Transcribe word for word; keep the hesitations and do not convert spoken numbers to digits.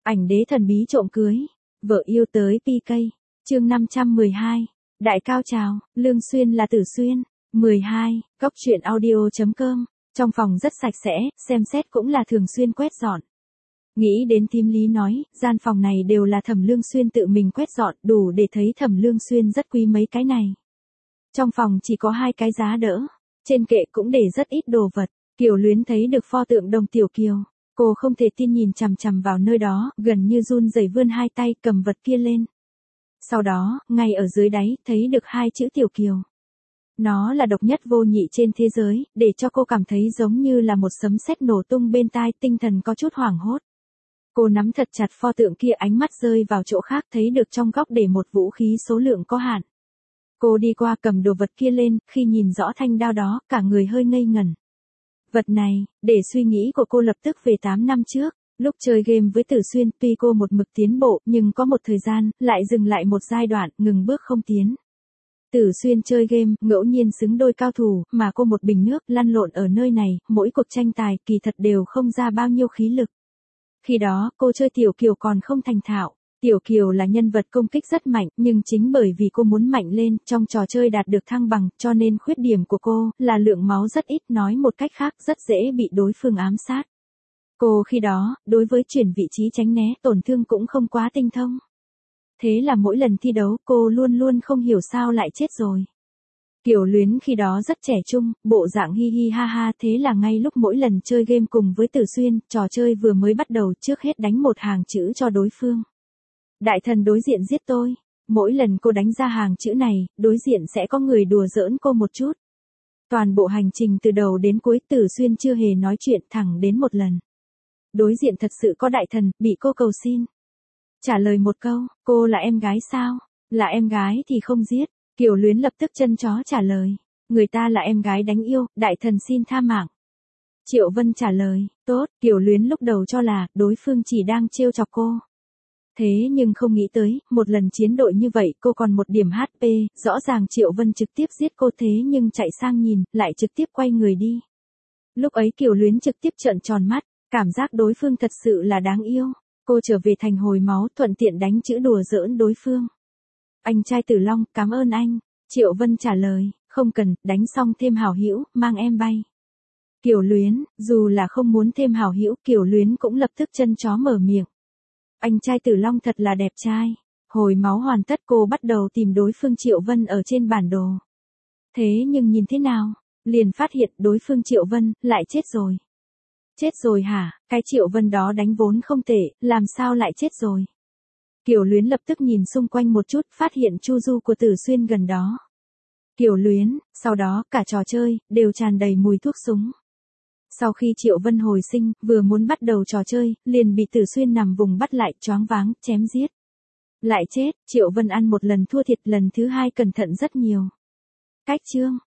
Ảnh đế thần bí trộm cưới, vợ yêu tới pê ca, chương năm trăm mười hai, đại cao trào, Lương Xuyên là Tử Xuyên, mười hai, góc truyện audio chấm com, trong phòng rất sạch sẽ, xem xét cũng là thường xuyên quét dọn. Nghĩ đến thím Lý nói, gian phòng này đều là Thẩm Lương Xuyên tự mình quét dọn, đủ để thấy Thẩm Lương Xuyên rất quý mấy cái này. Trong phòng chỉ có hai cái giá đỡ, trên kệ cũng để rất ít đồ vật, Kiều Luyến thấy được pho tượng Đồng Tiểu Kiều, cô không thể tin nhìn chằm chằm vào nơi đó, gần như run rẩy vươn hai tay cầm vật kia lên. Sau đó, ngay ở dưới đáy, thấy được hai chữ Tiểu Kiều. Nó là độc nhất vô nhị trên thế giới, để cho cô cảm thấy giống như là một sấm sét nổ tung bên tai, tinh thần có chút hoảng hốt. Cô nắm thật chặt pho tượng kia, ánh mắt rơi vào chỗ khác, thấy được trong góc để một vũ khí số lượng có hạn. Cô đi qua cầm đồ vật kia lên, khi nhìn rõ thanh đao đó, cả người hơi ngây ngẩn. Vật này, để suy nghĩ của cô lập tức về tám năm trước, lúc chơi game với Tử Xuyên, tuy cô một mực tiến bộ, nhưng có một thời gian, lại dừng lại một giai đoạn, ngừng bước không tiến. Tử Xuyên chơi game, ngẫu nhiên xứng đôi cao thủ, mà cô một bình nước, lăn lộn ở nơi này, mỗi cuộc tranh tài, kỳ thật đều không ra bao nhiêu khí lực. Khi đó, cô chơi Tiểu Kiều còn không thành thạo. Tiểu Kiều là nhân vật công kích rất mạnh, nhưng chính bởi vì cô muốn mạnh lên, trong trò chơi đạt được thăng bằng, cho nên khuyết điểm của cô, là lượng máu rất ít, nói một cách khác, rất dễ bị đối phương ám sát. Cô khi đó, đối với chuyển vị trí tránh né, tổn thương cũng không quá tinh thông. Thế là mỗi lần thi đấu, cô luôn luôn không hiểu sao lại chết rồi. Kiều Luyến khi đó rất trẻ trung, bộ dạng hi hi ha ha, thế là ngay lúc mỗi lần chơi game cùng với Tử Xuyên, trò chơi vừa mới bắt đầu, trước hết đánh một hàng chữ cho đối phương. Đại thần đối diện giết tôi. Mỗi lần cô đánh ra hàng chữ này, đối diện sẽ có người đùa giỡn cô một chút. Toàn bộ hành trình từ đầu đến cuối, Tử Xuyên chưa hề nói chuyện, thẳng đến một lần. Đối diện thật sự có đại thần, bị cô cầu xin. Trả lời một câu, cô là em gái sao? Là em gái thì không giết. Kiều Luyến lập tức chân chó trả lời. Người ta là em gái đánh yêu, đại thần xin tha mạng. Triệu Vân trả lời, tốt. Kiều Luyến lúc đầu cho là, đối phương chỉ đang trêu chọc cô. Thế nhưng không nghĩ tới, một lần chiến đội như vậy, cô còn một điểm hát pê, rõ ràng Triệu Vân trực tiếp giết cô, thế nhưng chạy sang nhìn, lại trực tiếp quay người đi. Lúc ấy Kiều Luyến trực tiếp trợn tròn mắt, cảm giác đối phương thật sự là đáng yêu. Cô trở về thành hồi máu, thuận tiện đánh chữ đùa giỡn đối phương. Anh trai Tử Long, cảm ơn anh. Triệu Vân trả lời, không cần, đánh xong thêm hảo hữu, mang em bay. Kiều Luyến, dù là không muốn thêm hảo hữu, Kiều Luyến cũng lập tức chân chó mở miệng. Anh trai Tử Long thật là đẹp trai. Hồi máu hoàn tất, cô bắt đầu tìm đối phương Triệu Vân ở trên bản đồ. Thế nhưng nhìn thế nào? Liền phát hiện đối phương Triệu Vân, lại chết rồi. Chết rồi hả? Cái Triệu Vân đó đánh vốn không tệ, làm sao lại chết rồi? Kiều Luyến lập tức nhìn xung quanh một chút, phát hiện chu du của Tử Xuyên gần đó. Kiều Luyến, sau đó, cả trò chơi, đều tràn đầy mùi thuốc súng. Sau khi Triệu Vân hồi sinh, vừa muốn bắt đầu trò chơi, liền bị Tử Xuyên nằm vùng bắt lại, choáng váng, chém giết. Lại chết, Triệu Vân ăn một lần thua thiệt, lần thứ hai cẩn thận rất nhiều. Cách chương.